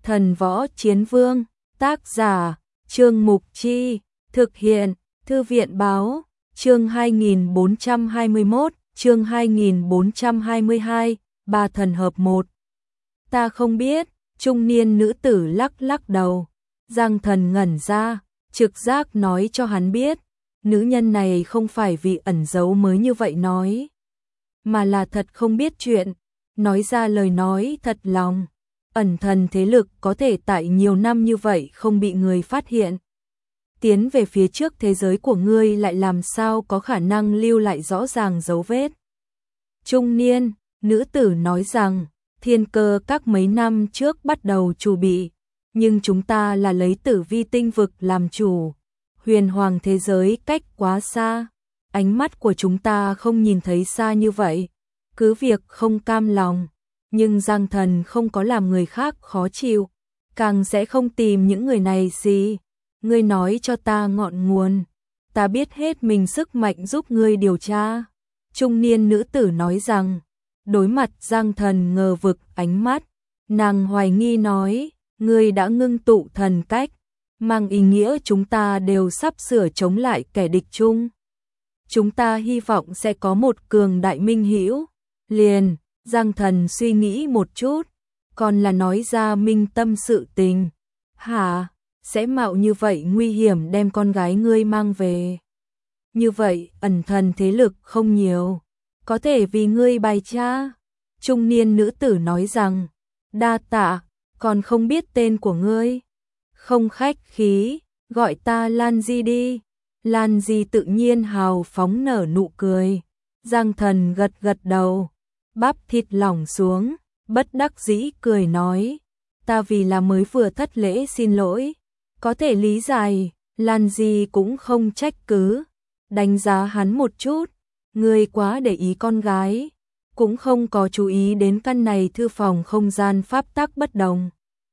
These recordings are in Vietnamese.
Thần Võ Chiến Vương, tác giả, Trương Mục Chi, thực hiện, Thư viện Báo, chương 2421, chương 2422, ba thần hợp một. Ta không biết, trung niên nữ tử lắc lắc đầu. Giang Thần ngẩn ra, trực giác nói cho hắn biết, nữ nhân này không phải vì ẩn giấu mới như vậy nói, mà là thật không biết chuyện, nói ra lời nói thật lòng. Ẩn thần thế lực có thể tại nhiều năm như vậy không bị người phát hiện. Tiến về phía trước thế giới của ngươi lại làm sao có khả năng lưu lại rõ ràng dấu vết. Trung niên, nữ tử nói rằng, Thiên Cơ các mấy năm trước bắt đầu chuẩn bị, nhưng chúng ta là lấy Tử Vi tinh vực làm chủ. Huyền hoàng thế giới cách quá xa, ánh mắt của chúng ta không nhìn thấy xa như vậy, cứ việc không cam lòng. Nhưng Giang Thần không có làm người khác khó chịu, càng sẽ không tìm những người này gì. Ngươi nói cho ta ngọn nguồn, ta biết hết mình sức mạnh giúp ngươi điều tra. Trung niên nữ tử nói rằng, đối mặt Giang Thần ngờ vực ánh mắt, nàng hoài nghi nói, ngươi đã ngưng tụ thần cách, mang ý nghĩa chúng ta đều sắp sửa chống lại kẻ địch chung. Chúng ta hy vọng sẽ có một cường đại minh hữu. Liền Giang Thần suy nghĩ một chút, còn là nói ra minh tâm sự tình. Hả, sẽ mạo như vậy nguy hiểm đem con gái ngươi mang về. Như vậy ẩn thần thế lực không nhiều, có thể vì ngươi bày tra. Trung niên nữ tử nói rằng, đa tạ, còn không biết tên của ngươi. Không khách khí, gọi ta Lan Di đi. Lan Di tự nhiên hào phóng nở nụ cười. Giang Thần gật gật đầu, bắp thịt lỏng xuống, bất đắc dĩ cười nói, ta vì là mới vừa thất lễ xin lỗi, có thể lý giải. Lan Di cũng không trách cứ, đánh giá hắn một chút, ngươi quá để ý con gái, cũng không có chú ý đến căn này thư phòng không gian pháp tắc bất đồng.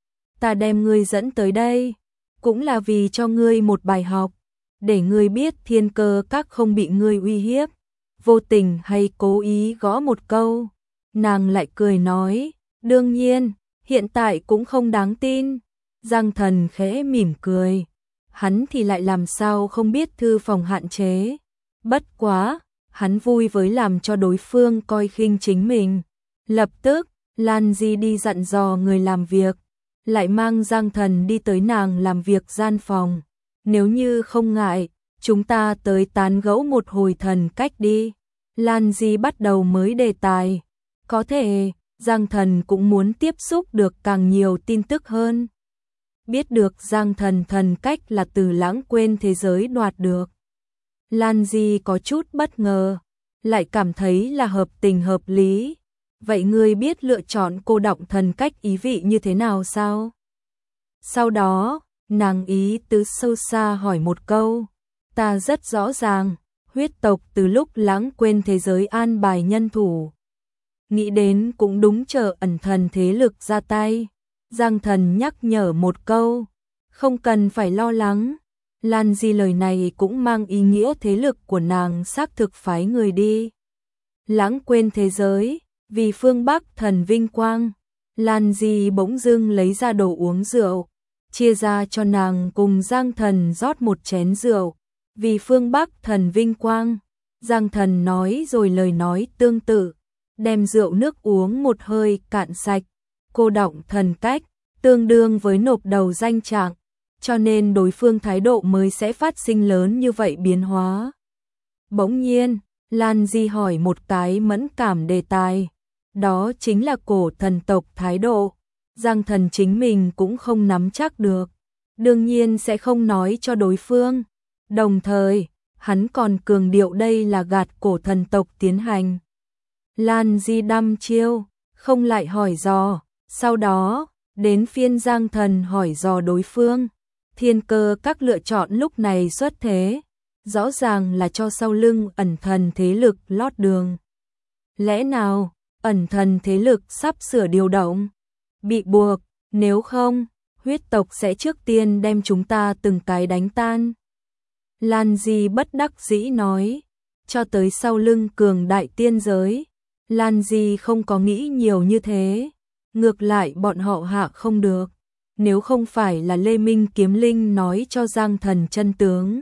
Ta đem ngươi dẫn tới đây, cũng là vì cho ngươi một bài học, để ngươi biết Thiên Cơ các không bị ngươi uy hiếp. Vô tình hay cố ý gõ một câu, nàng lại cười nói, đương nhiên, hiện tại cũng không đáng tin. Giang Thần khẽ mỉm cười, hắn thì lại làm sao không biết thư phòng hạn chế. Bất quá, hắn vui với làm cho đối phương coi khinh chính mình. Lập tức, Lan Di đi dặn dò người làm việc, lại mang Giang Thần đi tới nàng làm việc gian phòng. Nếu như không ngại, chúng ta tới tán gẫu một hồi thần cách đi. Lan Di bắt đầu mới đề tài. Có thể, Giang Thần cũng muốn tiếp xúc được càng nhiều tin tức hơn. Biết được Giang Thần thần cách là từ lãng quên thế giới đoạt được. Lan Di có chút bất ngờ, lại cảm thấy là hợp tình hợp lý. Vậy ngươi biết lựa chọn cô đọng thần cách ý vị như thế nào sao? Sau đó, nàng ý tứ sâu xa hỏi một câu. Ta rất rõ ràng, huyết tộc từ lúc lãng quên thế giới an bài nhân thủ. Nghĩ đến cũng đúng, chờ ẩn thần thế lực ra tay. Giang Thần nhắc nhở một câu, không cần phải lo lắng. Lan Di lời này cũng mang ý nghĩa thế lực của nàng xác thực phái người đi lãng quên thế giới, vì phương Bắc thần vinh quang. Lan Di bỗng dưng lấy ra đồ uống rượu, chia ra cho nàng cùng Giang Thần rót một chén rượu, vì phương Bắc thần vinh quang. Giang Thần nói rồi lời nói tương tự, đem rượu nước uống một hơi cạn sạch. Cô đọng thần cách, tương đương với nộp đầu danh trạng, cho nên đối phương thái độ mới sẽ phát sinh lớn như vậy biến hóa. Bỗng nhiên, Lan Di hỏi một cái mẫn cảm đề tài, đó chính là cổ thần tộc thái độ. Giang Thần chính mình cũng không nắm chắc được, đương nhiên sẽ không nói cho đối phương. Đồng thời, hắn còn cường điệu đây là gạt cổ thần tộc tiến hành. Lan Di đăm chiêu, không lại hỏi dò. Sau đó, đến phiên Giang Thần hỏi dò đối phương. Thiên Cơ các lựa chọn lúc này xuất thế, rõ ràng là cho sau lưng ẩn thần thế lực lót đường. Lẽ nào, ẩn thần thế lực sắp sửa điều động? Bị buộc, nếu không, huyết tộc sẽ trước tiên đem chúng ta từng cái đánh tan. Lan Di bất đắc dĩ nói, cho tới sau lưng cường đại tiên giới, Lan Di không có nghĩ nhiều như thế. Ngược lại bọn họ hạ không được. nếu không phải là Lê Minh Kiếm Linh nói cho Giang Thần chân tướng,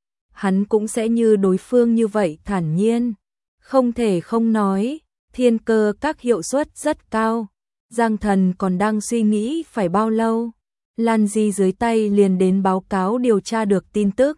hắn cũng sẽ như đối phương như vậy thản nhiên. Không thể không nói, Thiên Cơ Các hiệu suất rất cao. Giang Thần còn đang suy nghĩ phải bao lâu, Lan Di dưới tay liền đến báo cáo điều tra được tin tức.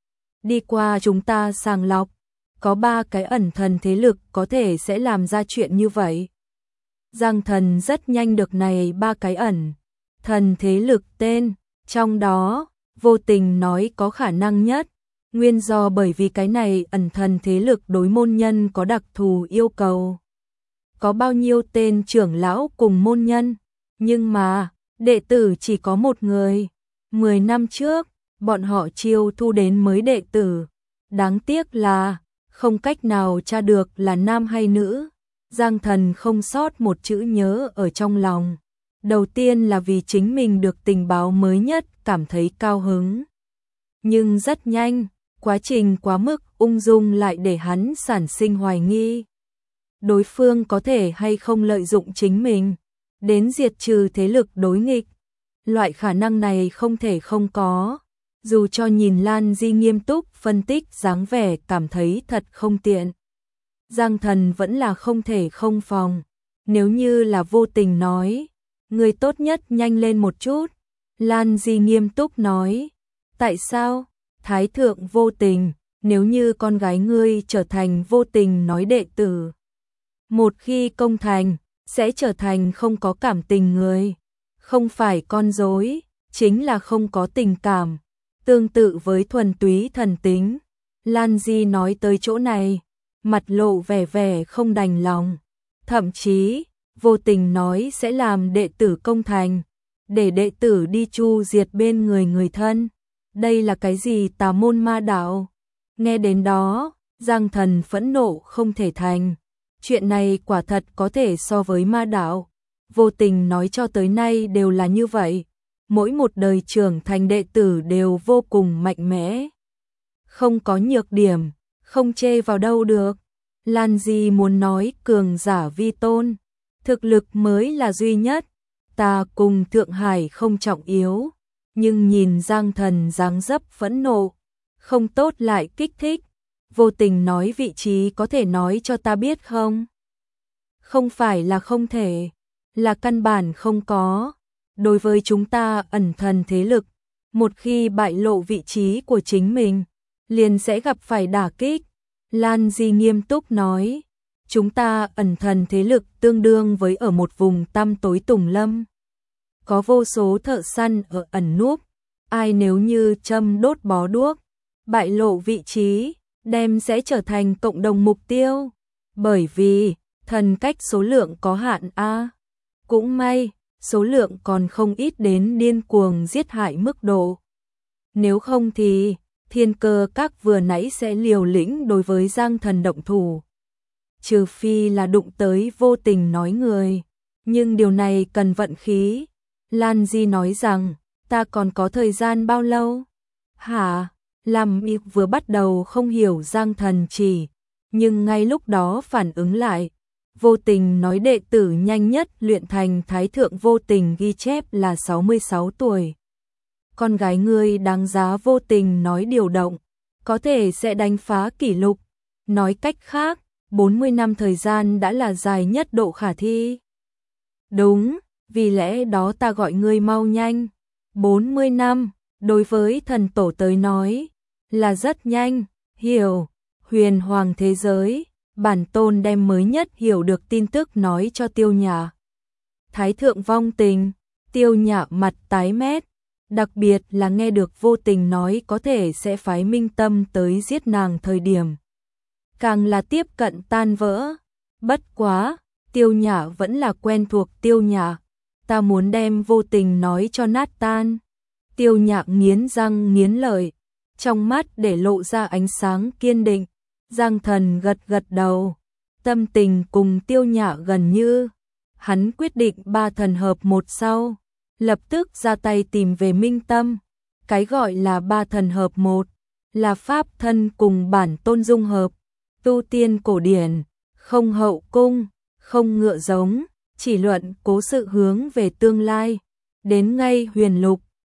Đi qua chúng ta sàng lọc, có 3 cái ẩn thần thế lực có thể sẽ làm ra chuyện như vậy. Giang Thần rất nhanh được này 3 cái ẩn thần thế lực tên, trong đó Vô Tình nói có khả năng nhất, nguyên do bởi vì cái này ẩn thần thế lực đối môn nhân có đặc thù yêu cầu. Có bao nhiêu tên trưởng lão cùng môn nhân, nhưng mà đệ tử chỉ có một người. 10 năm trước, bọn họ chiêu thu đến mới đệ tử. Đáng tiếc là không cách nào tra được là nam hay nữ. Giang Thần không sót một chữ nhớ ở trong lòng. Đầu tiên là vì chính mình được tình báo mới nhất cảm thấy cao hứng. Nhưng rất nhanh, quá trình quá mức ung dung lại để hắn sản sinh hoài nghi. Đối phương có thể hay không lợi dụng chính mình đến diệt trừ thế lực đối nghịch. Loại khả năng này không thể không có. Dù cho nhìn Lan Di nghiêm túc phân tích dáng vẻ cảm thấy thật không tiện, Giang Thần vẫn là không thể không phòng. Nếu như là Vô Tình nói, người tốt nhất nhanh lên một chút. Lan Di nghiêm túc nói, tại sao? Thái thượng Vô Tình, nếu như con gái ngươi trở thành Vô Tình nói đệ tử, một khi công thành, sẽ trở thành không có cảm tình người. Không phải con rối, chính là không có tình cảm. Tương tự với thuần túy thần tính. Lan Di nói tới chỗ này, mặt lộ vẻ vẻ không đành lòng. Thậm chí, Vô Tình nói sẽ làm đệ tử công thành, để đệ tử đi chu diệt bên người người thân. Đây là cái gì tà môn ma đạo? Nghe đến đó, Giang Thần phẫn nộ không thể thành. Chuyện này quả thật có thể so với ma đạo. Vô Tình nói cho tới nay đều là như vậy. Mỗi một đời trưởng thành đệ tử đều vô cùng mạnh mẽ. Không có nhược điểm, không chê vào đâu được. Lan Di muốn nói cường giả vi tôn, thực lực mới là duy nhất. Ta cùng Thượng Hải không trọng yếu, nhưng nhìn Giang Thần dáng dấp phẫn nộ, không tốt lại kích thích. Vô Tình nói vị trí có thể nói cho ta biết không? Không phải là không thể, là căn bản không có. Đối với chúng ta ẩn thần thế lực, một khi bại lộ vị trí của chính mình, liền sẽ gặp phải đả kích. Lan Di nghiêm túc nói, chúng ta ẩn thần thế lực tương đương với ở một vùng tăm tối tùng lâm. Có vô số thợ săn ở ẩn núp, ai nếu như châm đốt bó đuốc, bại lộ vị trí, đem sẽ trở thành cộng đồng mục tiêu. Bởi vì, thần cách số lượng có hạn a. Cũng may, số lượng còn không ít đến điên cuồng giết hại mức độ. Nếu không thì, Thiên Cơ Các vừa nãy sẽ liều lĩnh đối với Giang Thần động thủ. Trừ phi là đụng tới Vô Tình nói người, nhưng điều này cần vận khí. Lan Di nói rằng, ta còn có thời gian bao lâu? Hả? Làm y vừa bắt đầu không hiểu Giang Thần chỉ, nhưng ngay lúc đó phản ứng lại. Vô Tình nói đệ tử nhanh nhất luyện thành Thái thượng Vô Tình ghi chép là 66 tuổi. Con gái ngươi đáng giá Vô Tình nói điều động, có thể sẽ đánh phá kỷ lục. Nói cách khác, 40 năm thời gian đã là dài nhất độ khả thi. Đúng, vì lẽ đó ta gọi ngươi mau nhanh. 40 năm, đối với thần tổ tới nói, là rất nhanh, hiểu. Huyền hoàng thế giới, bản tôn đem mới nhất hiểu được tin tức nói cho Tiêu Nhã. Thái thượng vong tình, Tiêu Nhã mặt tái mét, đặc biệt là nghe được Vô Tình nói có thể sẽ phái Minh Tâm tới giết nàng thời điểm. Càng là tiếp cận tan vỡ, bất quá, Tiêu Nhã vẫn là quen thuộc Tiêu Nhã, ta muốn đem Vô Tình nói cho nát tan. Tiêu Nhã nghiến răng nghiến lợi, trong mắt để lộ ra ánh sáng kiên định. Giang Thần gật gật đầu, tâm tình cùng Tiêu Nhã gần như. Hắn quyết định 3 thần hợp một sau, lập tức ra tay tìm về Minh Tâm. Cái gọi là 3 thần hợp một, là pháp thân cùng bản tôn dung hợp. Tu tiên cổ điển, không hậu cung, không ngựa giống, chỉ luận cố sự hướng về tương lai. đến ngay huyền lục,